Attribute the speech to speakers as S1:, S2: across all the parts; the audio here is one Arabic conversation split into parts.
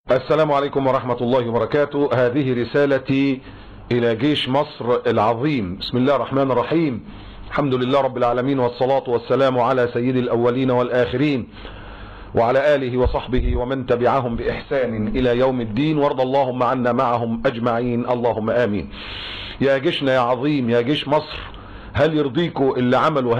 S1: السلام عليكم ورحمة الله وبركاته. هذه رسالتي إلى جيش مصر العظيم. بسم الله الرحمن الرحيم. الحمد لله رب العالمين، والصلاة والسلام على سيد الأولين والآخرين وعلى آله وصحبه ومن تبعهم بإحسان إلى يوم الدين، وارض اللهم عنا معهم أجمعين، اللهم آمين. يا جيشنا يا عظيم، يا جيش مصر، هل يرضيكوا اللي عملوا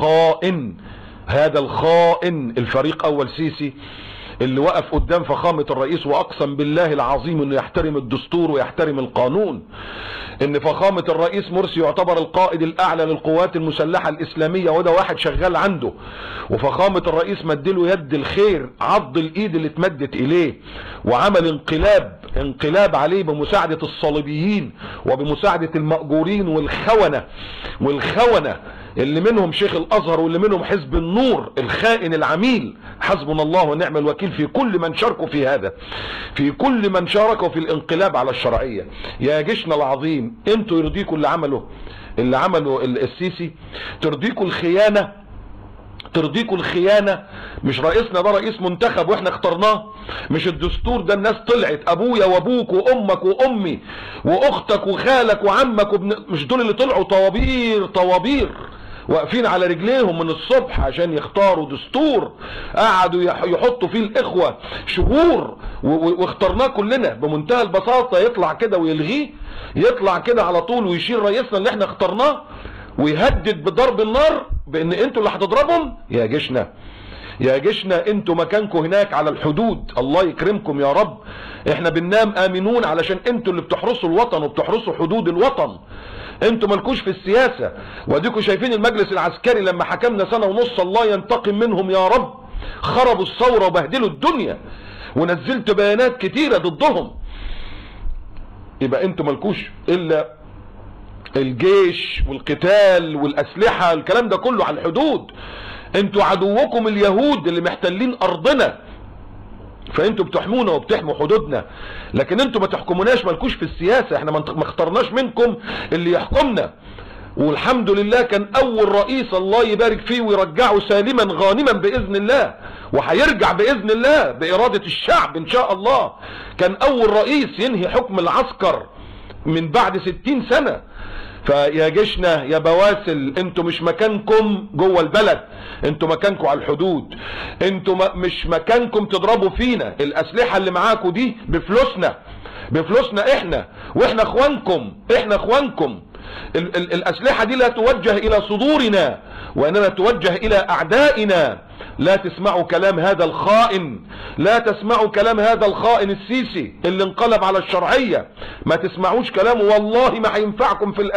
S1: هذا الخائن الفريق أول سيسي اللي وقف قدام فخامة الرئيس وأقسم بالله العظيم انه يحترم الدستور ويحترم القانون، ان فخامة الرئيس مرسي يعتبر القائد الاعلى للقوات المسلحة الاسلامية وده واحد شغال عنده، وفخامة الرئيس مدله يد الخير، عض الايد اللي اتمدت اليه وعمل انقلاب عليه بمساعدة الصليبيين وبمساعدة المأجورين والخونة اللي منهم شيخ الازهر واللي منهم حزب النور الخائن العميل. حسبنا الله ونعم الوكيل في كل من شاركوا في هذا، في كل من شاركوا في الانقلاب على الشرعية. يا جيشنا العظيم، انتوا يرضيكوا اللي عملوا السيسي؟ ترضيكوا الخيانة؟ مش رئيسنا ده رئيس منتخب واحنا اخترناه؟ مش الدستور ده الناس طلعت، ابويا وابوك وامك وامي واختك وخالك وعمك مش دول اللي طلعوا طوابير واقفين على رجليهم من الصبح عشان يختاروا دستور قعدوا يحطوا فيه الاخوة شهور واخترناه كلنا بمنتهى البساطة؟ يطلع كده ويلغيه، يطلع كده على طول ويشيل رئيسنا اللي احنا اخترناه ويهدد بضرب النار بان انتوا اللي هتضربهم. يا جيشنا انتوا مكانكم هناك على الحدود، الله يكرمكم يا رب. احنا بننام امنون علشان انتوا اللي بتحرسوا الوطن وبتحرسوا حدود الوطن. انتوا مالكوش في السياسة، واديكوا شايفين المجلس العسكري لما حكمنا 1.5 سنة الله ينتقم منهم يا رب، خربوا الثورة وبهدلوا الدنيا ونزلت بيانات كتيرة ضدهم. يبقى انتوا مالكوش الا الجيش والقتال والاسلحة، الكلام ده كله على الحدود. انتوا عدوكم اليهود اللي محتلين ارضنا، فانتوا بتحمونا وبتحموا حدودنا، لكن انتوا ما تحكموناش، مالكوش في السياسة. احنا ما اخترناش منكم اللي يحكمنا، والحمد لله كان اول رئيس الله يبارك فيه ويرجعه سالما غانما باذن الله، وهيرجع باذن الله بارادة الشعب ان شاء الله. كان اول رئيس ينهي حكم العسكر من بعد 60 سنة. فيا جيشنا يا بواسل، انتوا مش مكانكم جوه البلد، انتوا مكانكم على الحدود. انتوا مش مكانكم تضربوا فينا. الاسلحة اللي معاكم دي بفلوسنا احنا، واحنا اخوانكم. الاسلحة دي لا توجه الى صدورنا وانما توجه الى اعدائنا. لا تسمعوا كلام هذا الخائن، لا تسمعوا كلام هذا الخائن السيسي اللي انقلب على الشرعية، ما تسمعوش كلامه. والله ما هينفعكم في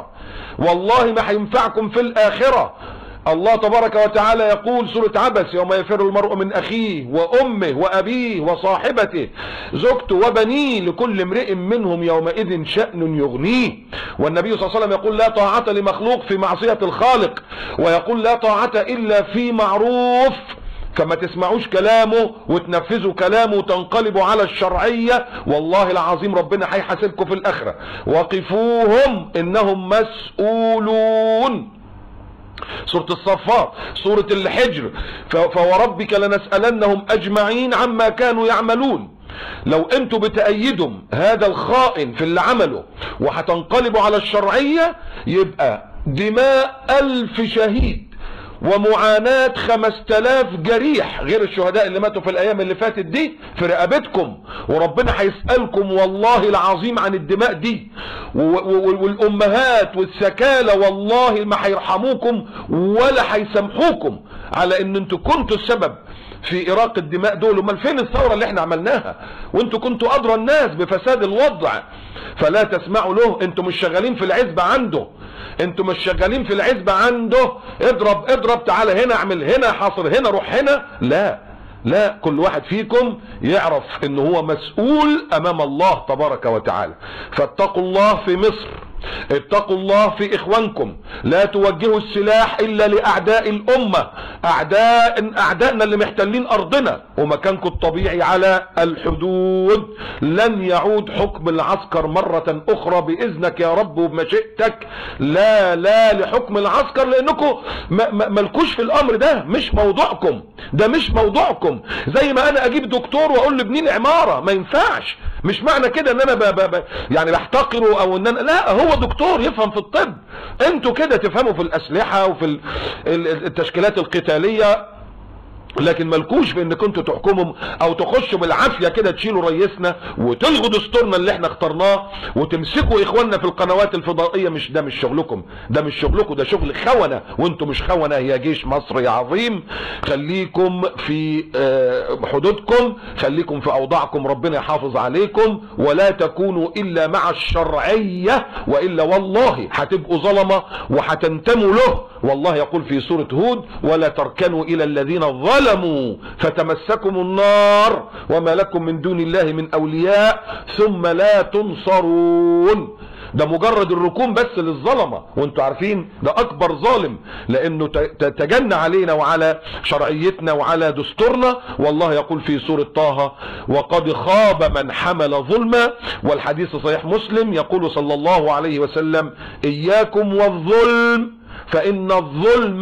S1: الآخرة. الله تبارك وتعالى يقول سورة عبس: يوم يفر المرء من أخيه وأمه وأبيه وصاحبته زوجته وبنيه لكل امرئ منهم يومئذ شأن يغنيه. والنبي صلى الله عليه وسلم يقول: لا طاعة لمخلوق في معصية الخالق، ويقول: لا طاعة إلا في معروف. فما تسمعوش كلامه وتنفذوا كلامه وتنقلبوا على الشرعية، والله العظيم ربنا هيحاسبكم في الآخرة. وقفوهم إنهم مسؤولون. سورة الصفات، سورة الحجر: فوربك لنسألنهم أجمعين عما كانوا يعملون. لو انتوا بتأيدوا هذا الخائن في اللي عمله وهتنقلبوا على الشرعية، يبقى دماء 1000 شهيد ومعاناة 5000 جريح غير الشهداء اللي ماتوا في الايام اللي فاتت دي في رقبتكم، وربنا هيسألكم والله العظيم عن الدماء دي. والامهات والسكالة والله ما هيرحموكم ولا هيسامحوكم على ان انتوا كنتوا السبب في اراق الدماء دول. امال فين الثورة اللي احنا عملناها؟ وانتوا كنتوا ادرى الناس بفساد الوضع. فلا تسمعوا له، انتوا مش شغالين في العزبة عنده. اضرب تعالى هنا، اعمل هنا، حاصر هنا، روح هنا. لا، كل واحد فيكم يعرف ان هو مسؤول امام الله تبارك وتعالى. فاتقوا الله في مصر. اتقوا الله في اخوانكم، لا توجهوا السلاح الا لاعداء الامة، اعدائنا اللي محتلين ارضنا ومكانكم الطبيعي على الحدود. لن يعود حكم العسكر مرة اخرى باذنك يا رب وبمشيئتك، لا لحكم العسكر، لانكم مالكوش في الامر ده، مش موضوعكم، ده مش موضوعكم. زي ما انا اجيب دكتور واقول له ابني لي عمارة، ما ينفعش. مش معنى كده ان انا يعني بحتقره او ان انا، لا، هو دكتور يفهم في الطب، انتوا كده تفهموا في الاسلحة وفي التشكيلات القتالية، لكن مالكوش في ان كنتوا تحكموا او تخشوا بالعافيه كده تشيلوا رئيسنا وتلغوا دستورنا اللي احنا اخترناه وتمسكوا اخواننا في القنوات الفضائيه. ده مش شغلكم، ده مش شغلكم، ده شغل خونه، وانتم مش خونه يا جيش مصري عظيم. خليكم في حدودكم، خليكم في اوضاعكم، ربنا يحافظ عليكم، ولا تكونوا الا مع الشرعيه، والا والله هتبقوا ظلمه وهتنتموا له. والله يقول في سوره هود: ولا تركنوا الى الذين ظلموا فتمسكم النار وما لكم من دون الله من اولياء ثم لا تنصرون. ده مجرد الركون بس للظلمه، وانتوا عارفين ده اكبر ظالم، لانه تجنى علينا وعلى شرعيتنا وعلى دستورنا. والله يقول في سورة طه: وقد خاب من حمل ظلما. والحديث صحيح مسلم، يقول صلى الله عليه وسلم: اياكم والظلم فإن الظلم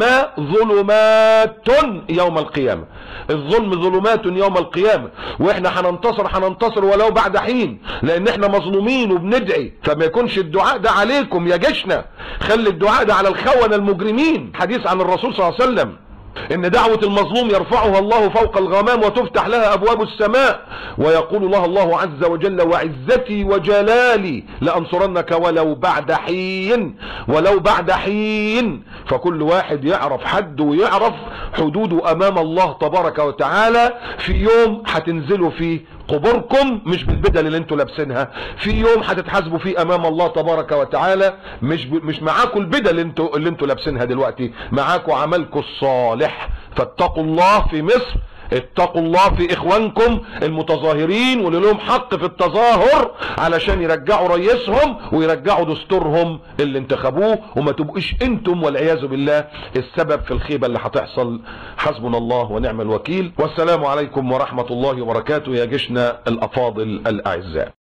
S1: ظلمات يوم القيامة. الظلم ظلمات يوم القيامة، واحنا هننتصر ولو بعد حين، لان احنا مظلومين وبندعي. فما يكونش الدعاء ده عليكم يا جيشنا، خلي الدعاء ده على الخونة المجرمين. حديث عن الرسول صلى الله عليه وسلم ان دعوة المظلوم يرفعها الله فوق الغمام وتفتح لها ابواب السماء، ويقول الله عز وجل: وعزتي وجلالي لانصرنك ولو بعد حين، ولو بعد حين. فكل واحد يعرف حد ويعرف حدوده امام الله تبارك وتعالى. في يوم هتنزلوا فيه قبوركم مش بالبدل اللي انتوا لابسينها، في يوم هتتحاسبوا فيه امام الله تبارك وتعالى، مش معاكم البدل اللي انتوا لابسينها دلوقتي، معاكم عملكم الصالح. فاتقوا الله في مصر، اتقوا الله في اخوانكم المتظاهرين واللي لهم حق في التظاهر علشان يرجعوا رئيسهم ويرجعوا دستورهم اللي انتخبوه، وما تبقوش انتم والعياذ بالله السبب في الخيبة اللي هتحصل. حسبنا الله ونعم الوكيل، والسلام عليكم ورحمة الله وبركاته يا جيشنا الافاضل الاعزاء.